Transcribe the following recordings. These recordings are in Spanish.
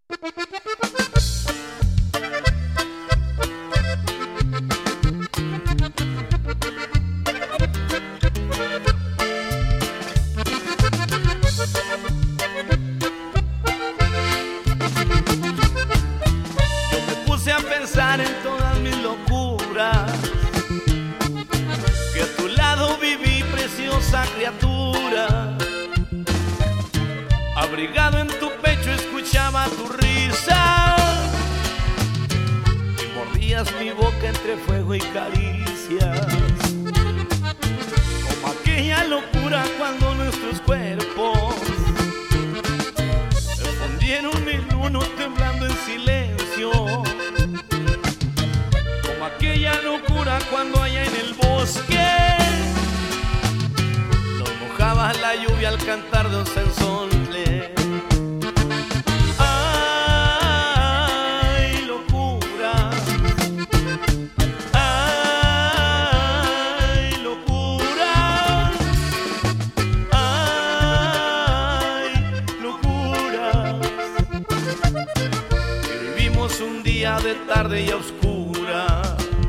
A pensar en todas mis locuras, que a tu lado viví, preciosa criatura. Abrigado en tu pecho escuchaba tu risa y mordías mi boca entre fuego y caricias, como aquella locura cuando nuestros cuerpos se fundieron en uno temblando en silencio. Aquella locura cuando allá en el bosque nos mojaba la lluvia al cantar de un sensontle. Ay, locura, ay, locura, ay, locura. Que vivimos un día de tarde y a oscura.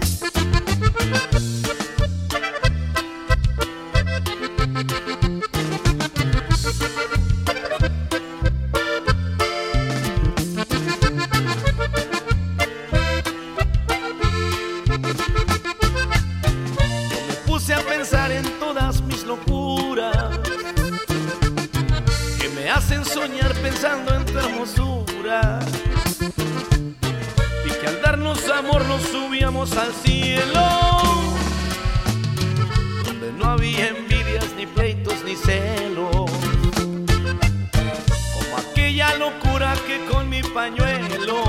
A pensar en todas mis locuras que me hacen soñar pensando en tu hermosura, y que al darnos amor nos subíamos al cielo, donde no había envidias, ni pleitos, ni celos, como aquella locura que con mi pañuelo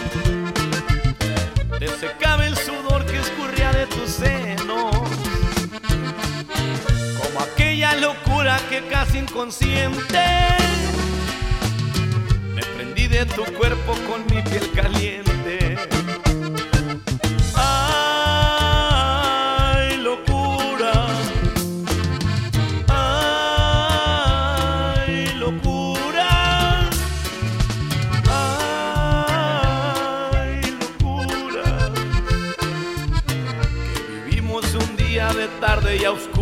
te secaba el sudor que escurría de tus senos, como aquella locura que casi inconsciente me prendí de tu cuerpo con mi piel caliente. Ay, locura, ay, locura, ay, locura, que vivimos un día de tarde y a oscuras.